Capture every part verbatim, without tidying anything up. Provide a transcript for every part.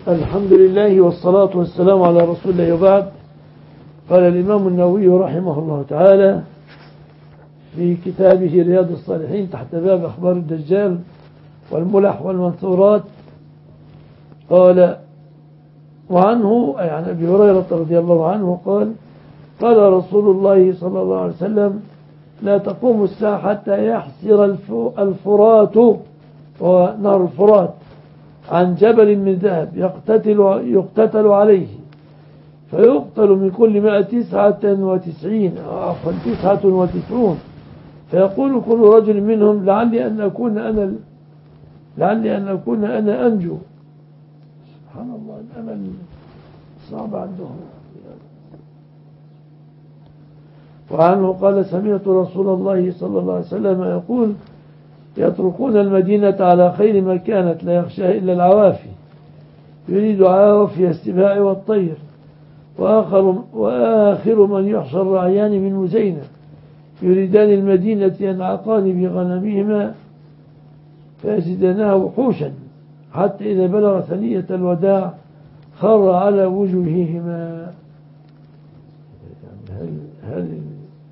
الحمد لله والصلاة والسلام على رسول الله وبعد. قال الإمام النووي رحمه الله تعالى في كتابه رياض الصالحين تحت باب أخبار الدجال والملح والمنثورات قال: وعنه أي عن أبي هريرة رضي الله عنه قال: قال رسول الله صلى الله عليه وسلم: لا تقوم الساعة حتى يحسر الفرات ونهر الفرات عن جبل من ذهب يقتتل, يقتتل عليه، فيقتل من كل مائة تسعة وتسعين عفوا تسعة وتسعون، فيقول كل رجل منهم: لعلي أن أكون أنا لعلي أن أكون أنا أنجو. سبحان الله، الأمل صعب عندهم. وعنه قال: سمعت رسول الله صلى الله عليه وسلم يقول: يتركون المدينة على خير ما كانت لا يخشى إلا العوافي، يريد عوافي السباع والطير، وآخر, وآخر من يحشر رعيان من مزينة يريدان المدينة ينعقان بغنمهما فيزدناها وحوشا حتى إذا بلغ ثنية الوداع خر على وجوههما. هل, هل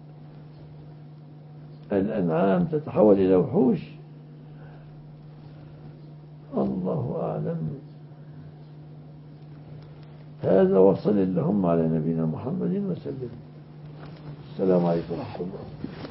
الأنعام تتحول إلى وحوش؟ الله أعلم. هذا وصل اللهم على نبينا محمد وسلم. السلام عليكم ورحمة الله.